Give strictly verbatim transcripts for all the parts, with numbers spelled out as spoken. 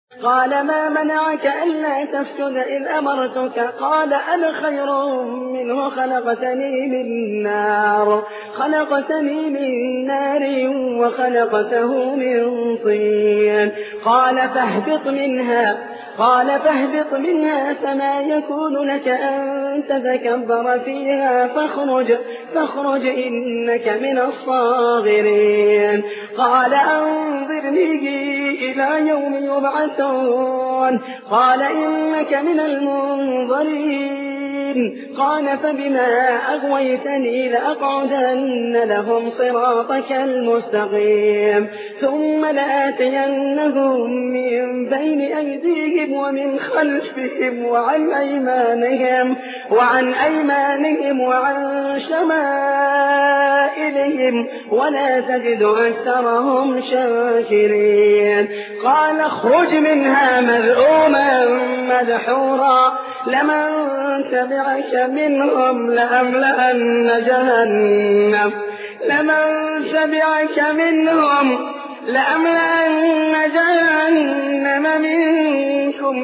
قال ما منعك ألا تسجد إذ أمرتك قال أنا خير منه خلقتني من نار خلقتني من نار وخلقته من طين قال فاهبط منها قال فاهبط منها فما يكون لك أن تتكبر فيها فاخرج فاخرج إنك من الصاغرين قال أنظرني إلى يوم يبعثون قال إنك من المنظرين قال فبما أغويتني لأقعدن لهم صراطك المستقيم ثم لآتينهم من بين أيديهم ومن خلفهم وعن أيمانهم وعن أيمانهم وعن شمائلهم ولا تجد أكثرهم شاكرين قال اخرج منها مذءوما مدحورا لمن تبعك منهم لأملأن جهنم لمن تبعك منهم لأملأن جهنم منكم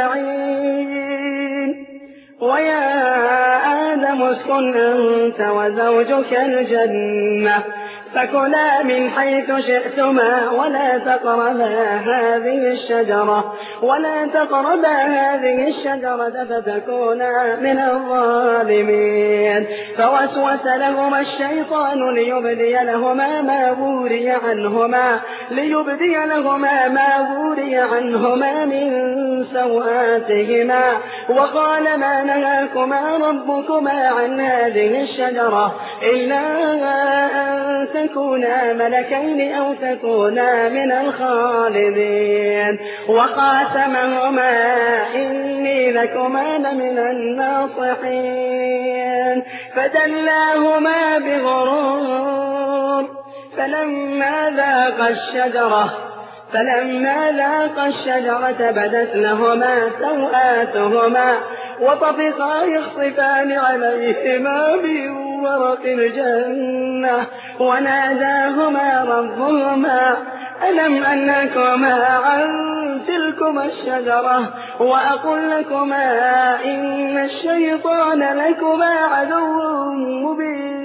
أجمعين ويا آدم اسكن أنت وزوجك الجنة فكلا من حيث شئتما ولا تقربا هذه الشجرة ولا تقربا هذه الشجرة فتكونا من الظالمين فوسوس لهما الشيطان ليبدي لهما ما وري عنهما ليبدي لهما ما وري عنهما من سوآتهما وقال ما نهاكما ربكما عن هذه الشجرة إلا أن تكونا ملكين أو تكونا من الخالدين وقاسمهما إني لكما لمن الناصحين فدلاهما بغرور فلما ذاقا الشجرة فلما ذاقا الشجرة بدت لهما سوآتهما وطفقا يخصفان عليهما من ورق الجنة وناداهما ربهما ألم أنهكما عن تلكما الشجرة وأقل لكما إن الشيطان لكما عدو مبين